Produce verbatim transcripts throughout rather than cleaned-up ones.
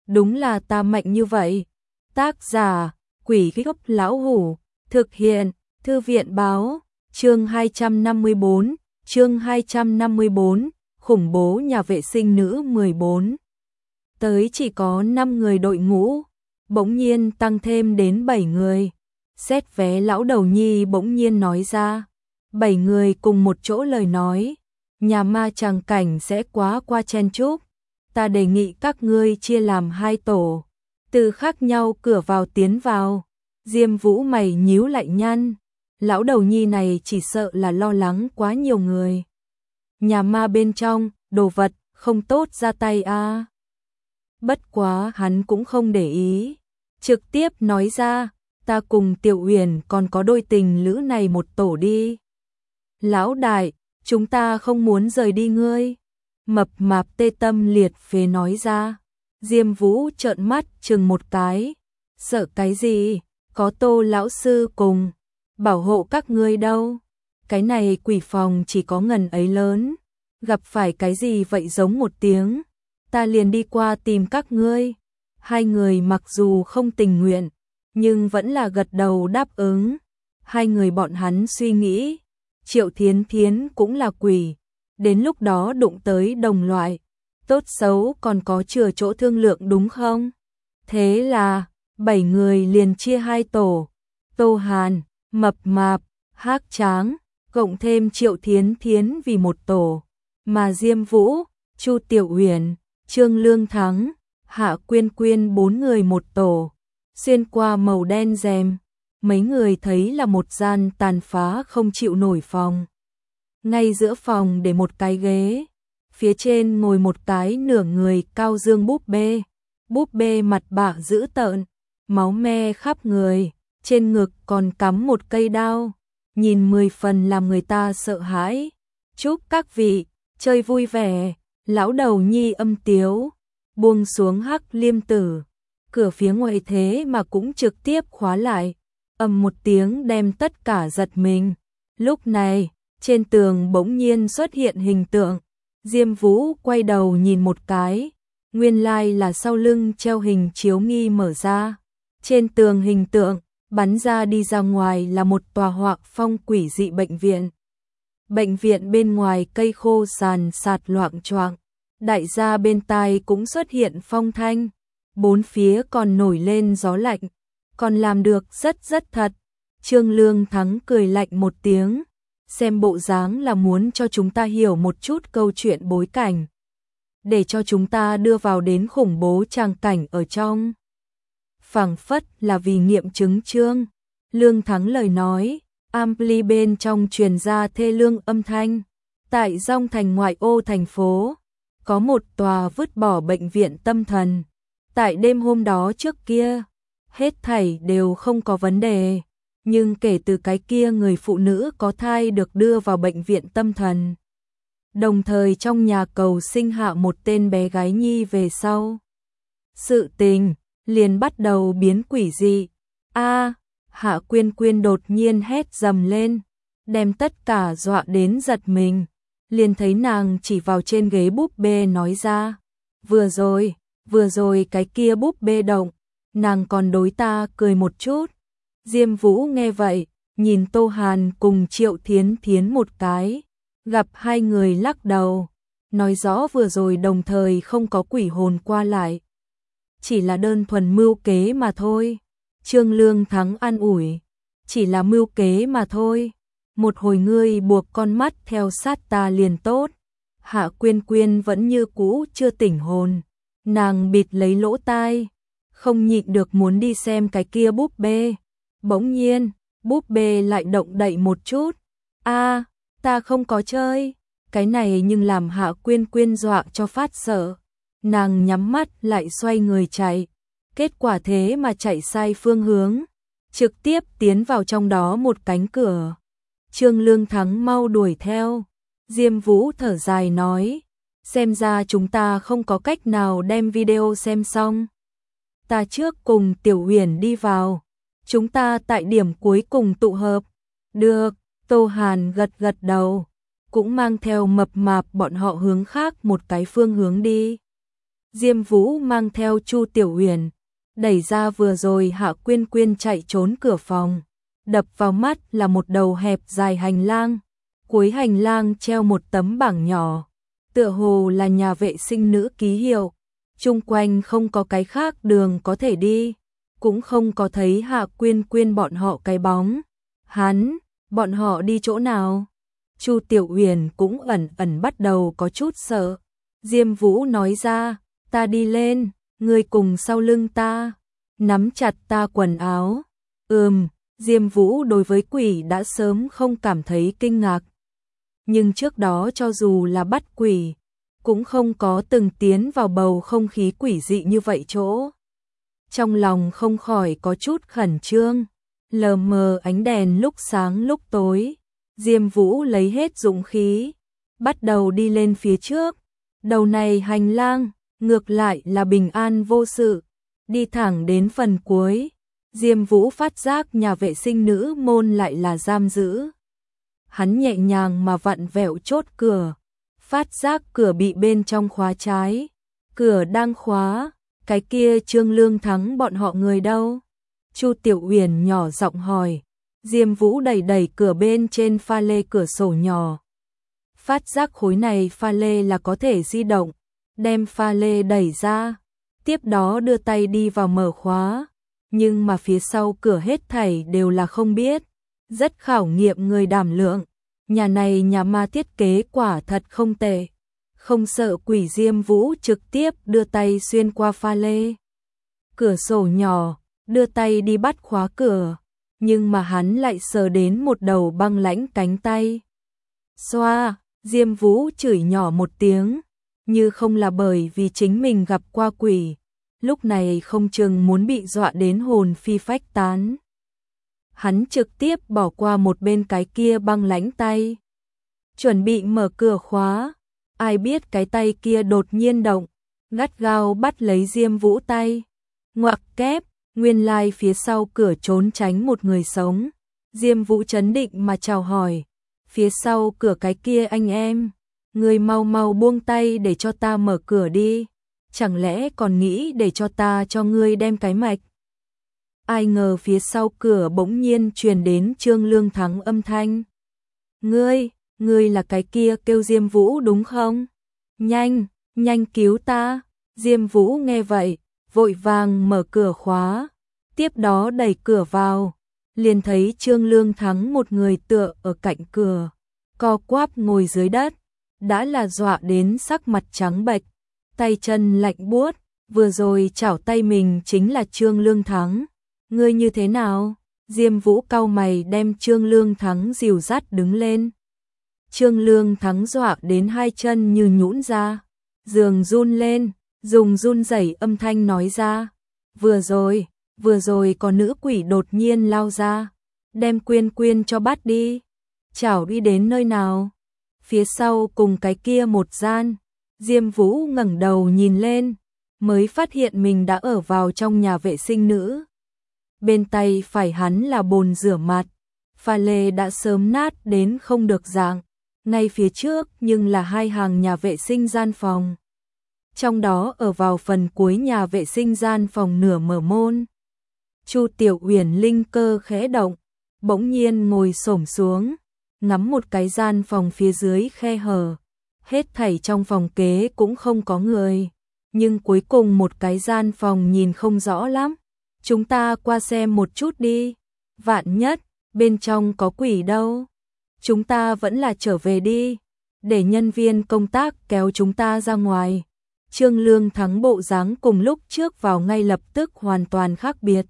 đúng là ta mạnh như vậy. Tác giả, Quỷ Gốc Lão Hủ, thực hiện, Thư viện báo, chương hai trăm năm mươi bốn, chương hai trăm năm mươi bốn, khủng bố nhà vệ sinh nữ mười bốn. Tới chỉ có năm người đội ngũ, bỗng nhiên tăng thêm đến bảy người. Xét vé lão đầu nhi bỗng nhiên nói ra, bảy người cùng một chỗ lời nói, nhà ma tràng cảnh sẽ quá qua chen chúc. Ta đề nghị các ngươi chia làm hai tổ, từ khác nhau cửa vào tiến vào. Diêm Vũ mày nhíu lại nhăn, lão đầu nhi này chỉ sợ là lo lắng quá nhiều người. Nhà ma bên trong, đồ vật, không tốt ra tay a. À. Bất quá hắn cũng không để ý, trực tiếp nói ra, ta cùng Tiểu Uyển còn có đôi tình lữ này một tổ đi. Lão đại, chúng ta không muốn rời đi ngươi. Mập mạp tê tâm liệt phế nói ra. Diêm Vũ trợn mắt chừng một cái. Sợ cái gì? Có Tô lão sư cùng, bảo hộ các ngươi đâu. Cái này quỷ phòng chỉ có ngần ấy lớn. Gặp phải cái gì vậy giống một tiếng, ta liền đi qua tìm các ngươi. Hai người mặc dù không tình nguyện, nhưng vẫn là gật đầu đáp ứng. Hai người bọn hắn suy nghĩ, Triệu Thiến Thiến cũng là quỷ, đến lúc đó đụng tới đồng loại, tốt xấu còn có chừa chỗ thương lượng đúng không? Thế là, bảy người liền chia hai tổ, Tô Hàn, Mập Mạp, Hắc Tráng, cộng thêm Triệu Thiến Thiến vì một tổ, mà Diêm Vũ, Chu Tiểu Uyển, Trương Lương Thắng, Hạ Quyên Quyên bốn người một tổ. Xuyên qua màu đen rèm, mấy người thấy là một gian tàn phá không chịu nổi phòng. Ngay giữa phòng để một cái ghế, phía trên ngồi một cái nửa người cao dương búp bê. Búp bê mặt bạ dữ tợn, máu me khắp người, trên ngực còn cắm một cây đao, nhìn mười phần làm người ta sợ hãi. Chúc các vị chơi vui vẻ, lão đầu nhi âm tiếu, buông xuống hắc liêm tử. Cửa phía ngoài thế mà cũng trực tiếp khóa lại, ầm một tiếng đem tất cả giật mình. Lúc này, trên tường bỗng nhiên xuất hiện hình tượng. Diêm Vũ quay đầu nhìn một cái, nguyên lai là sau lưng treo hình chiếu nghi mở ra. Trên tường hình tượng, bắn ra đi ra ngoài là một tòa họa phong quỷ dị bệnh viện. Bệnh viện bên ngoài cây khô sàn sạt loạng choạng, đại gia bên tai cũng xuất hiện phong thanh. Bốn phía còn nổi lên gió lạnh, còn làm được rất rất thật. Trương Lương Thắng cười lạnh một tiếng, xem bộ dáng là muốn cho chúng ta hiểu một chút câu chuyện bối cảnh, để cho chúng ta đưa vào đến khủng bố tràng cảnh ở trong. Phảng phất là vì nghiệm chứng Trương Lương Thắng lời nói, ampli bên trong truyền ra thê lương âm thanh. Tại Dong Thành ngoại ô thành phố, có một tòa vứt bỏ bệnh viện tâm thần. Tại đêm hôm đó trước kia, hết thảy đều không có vấn đề, nhưng kể từ cái kia người phụ nữ có thai được đưa vào bệnh viện tâm thần, đồng thời trong nhà cầu sinh hạ một tên bé gái nhi về sau, sự tình liền bắt đầu biến quỷ dị. A, Hạ Quyên Quyên đột nhiên hét dầm lên, đem tất cả dọa đến giật mình, liền thấy nàng chỉ vào trên ghế búp bê nói ra, vừa rồi Vừa rồi cái kia búp bê động, nàng còn đối ta cười một chút. Diêm Vũ nghe vậy, nhìn Tô Hàn cùng Triệu Thiến Thiến một cái, gặp hai người lắc đầu, nói rõ vừa rồi đồng thời không có quỷ hồn qua lại, chỉ là đơn thuần mưu kế mà thôi. Trương Lương Thắng an ủi, chỉ là mưu kế mà thôi, một hồi ngươi buộc con mắt theo sát ta liền tốt. Hạ Quyên Quyên vẫn như cũ chưa tỉnh hồn. Nàng bịt lấy lỗ tai, không nhịn được muốn đi xem cái kia búp bê. Bỗng nhiên, búp bê lại động đậy một chút. A, à, ta không có chơi. Cái này nhưng làm Hạ Quyên Quyên dọa cho phát sợ. Nàng nhắm mắt lại xoay người chạy. Kết quả thế mà chạy sai phương hướng, trực tiếp tiến vào trong đó một cánh cửa. Trương Lương Thắng mau đuổi theo. Diêm Vũ thở dài nói, xem ra chúng ta không có cách nào đem video xem xong. Ta trước cùng Tiểu Uyển đi vào, chúng ta tại điểm cuối cùng tụ hợp. Được, Tô Hàn gật gật đầu, cũng mang theo Mập Mạp bọn họ hướng khác một cái phương hướng đi. Diêm Vũ mang theo Chu Tiểu Uyển, đẩy ra vừa rồi Hạ Quyên Quyên chạy trốn cửa phòng. Đập vào mắt là một đầu hẹp dài hành lang, cuối hành lang treo một tấm bảng nhỏ, tựa hồ là nhà vệ sinh nữ ký hiệu, chung quanh không có cái khác đường có thể đi, cũng không có thấy Hạ Quyên Quyên bọn họ cái bóng. Hắn, bọn họ đi chỗ nào? Chu Tiểu Uyển cũng ẩn ẩn bắt đầu có chút sợ. Diêm Vũ nói ra, ta đi lên, ngươi cùng sau lưng ta, nắm chặt ta quần áo. Ừm, Diêm Vũ đối với quỷ đã sớm không cảm thấy kinh ngạc. Nhưng trước đó cho dù là bắt quỷ, cũng không có từng tiến vào bầu không khí quỷ dị như vậy chỗ. Trong lòng không khỏi có chút khẩn trương, lờ mờ ánh đèn lúc sáng lúc tối. Diêm Vũ lấy hết dũng khí, bắt đầu đi lên phía trước. Đầu này hành lang, ngược lại là bình an vô sự, đi thẳng đến phần cuối. Diêm Vũ phát giác nhà vệ sinh nữ môn lại là giam giữ. Hắn nhẹ nhàng mà vặn vẹo chốt cửa, phát giác cửa bị bên trong khóa trái. Cửa đang khóa, cái kia Trương Lương Thắng bọn họ người đâu? Chu Tiểu Uyển nhỏ giọng hỏi. Diêm Vũ đẩy đẩy cửa bên trên pha lê cửa sổ nhỏ. Phát giác khối này pha lê là có thể di động, đem pha lê đẩy ra, tiếp đó đưa tay đi vào mở khóa. Nhưng mà phía sau cửa hết thảy đều là không biết, rất khảo nghiệm người đảm lượng. Nhà này nhà ma thiết kế quả thật không tệ, không sợ quỷ. Diêm Vũ trực tiếp đưa tay xuyên qua pha lê cửa sổ nhỏ, đưa tay đi bắt khóa cửa, nhưng mà hắn lại sờ đến một đầu băng lãnh cánh tay. Xoa, Diêm Vũ chửi nhỏ một tiếng, như không là bởi vì chính mình gặp qua quỷ, lúc này không chừng muốn bị dọa đến hồn phi phách tán. Hắn trực tiếp bỏ qua một bên cái kia băng lãnh tay, chuẩn bị mở cửa khóa, ai biết cái tay kia đột nhiên động, gắt gao bắt lấy Diêm Vũ tay. Ngoặc kép, nguyên lai phía sau cửa trốn tránh một người sống. Diêm Vũ trấn định mà chào hỏi, phía sau cửa cái kia anh em, người mau mau buông tay để cho ta mở cửa đi, chẳng lẽ còn nghĩ để cho ta cho ngươi đem cái mạch. Ai ngờ phía sau cửa bỗng nhiên truyền đến Trương Lương Thắng âm thanh. Ngươi, ngươi là cái kia kêu Diêm Vũ đúng không? Nhanh, nhanh cứu ta. Diêm Vũ nghe vậy, vội vàng mở cửa khóa, tiếp đó đẩy cửa vào, liền thấy Trương Lương Thắng một người tựa ở cạnh cửa, co quắp ngồi dưới đất, đã là dọa đến sắc mặt trắng bệch, tay chân lạnh buốt, vừa rồi chảo tay mình chính là Trương Lương Thắng. Ngươi như thế nào? Diêm Vũ cau mày đem Trương Lương Thắng dìu dắt đứng lên. Trương Lương Thắng dọa đến hai chân như nhũn ra, giường run lên, dùng run rẩy âm thanh nói ra. Vừa rồi, vừa rồi có nữ quỷ đột nhiên lao ra, đem Quyên Quyên cho bắt đi. Chảo đi đến nơi nào? Phía sau cùng cái kia một gian. Diêm Vũ ngẩng đầu nhìn lên, mới phát hiện mình đã ở vào trong nhà vệ sinh nữ. Bên tay phải hắn là bồn rửa mặt, pha lê đã sớm nát đến không được dạng, ngay phía trước nhưng là hai hàng nhà vệ sinh gian phòng. Trong đó ở vào phần cuối nhà vệ sinh gian phòng nửa mở môn. Chu Tiểu Uyển linh cơ khẽ động, bỗng nhiên ngồi xổm xuống, ngắm một cái gian phòng phía dưới khe hở. Hết thảy trong phòng kế cũng không có người, nhưng cuối cùng một cái gian phòng nhìn không rõ lắm. Chúng ta qua xem một chút đi, vạn nhất, bên trong có quỷ đâu. Chúng ta vẫn là trở về đi, để nhân viên công tác kéo chúng ta ra ngoài. Trương Lương Thắng bộ dáng cùng lúc trước vào ngay lập tức hoàn toàn khác biệt.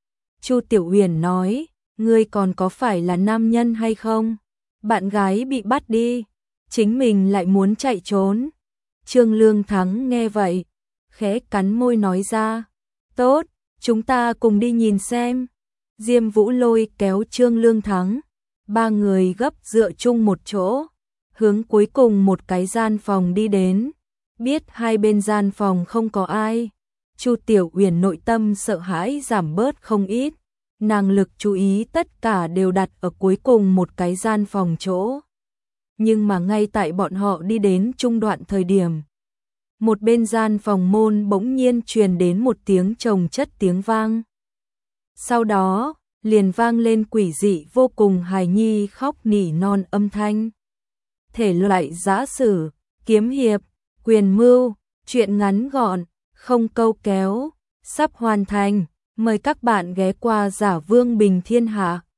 Chu Tiểu Uyển nói, ngươi còn có phải là nam nhân hay không? Bạn gái bị bắt đi, chính mình lại muốn chạy trốn. Trương Lương Thắng nghe vậy, khẽ cắn môi nói ra, tốt, chúng ta cùng đi nhìn xem. Diêm Vũ lôi kéo Trương Lương Thắng, ba người gấp dựa chung một chỗ, hướng cuối cùng một cái gian phòng đi đến. Biết hai bên gian phòng không có ai, Chu Tiểu Uyển nội tâm sợ hãi giảm bớt không ít, nàng lực chú ý tất cả đều đặt ở cuối cùng một cái gian phòng chỗ. Nhưng mà ngay tại bọn họ đi đến trung đoạn thời điểm, Một bên gian phòng môn bỗng nhiên truyền đến một tiếng chồng chất tiếng vang. Sau đó, liền vang lên quỷ dị vô cùng hài nhi khóc nỉ non âm thanh. Thể loại giã sử, kiếm hiệp, quyền mưu, truyện ngắn gọn, không câu kéo, sắp hoàn thành. Mời các bạn ghé qua Giả Vương Bình Thiên Hạ.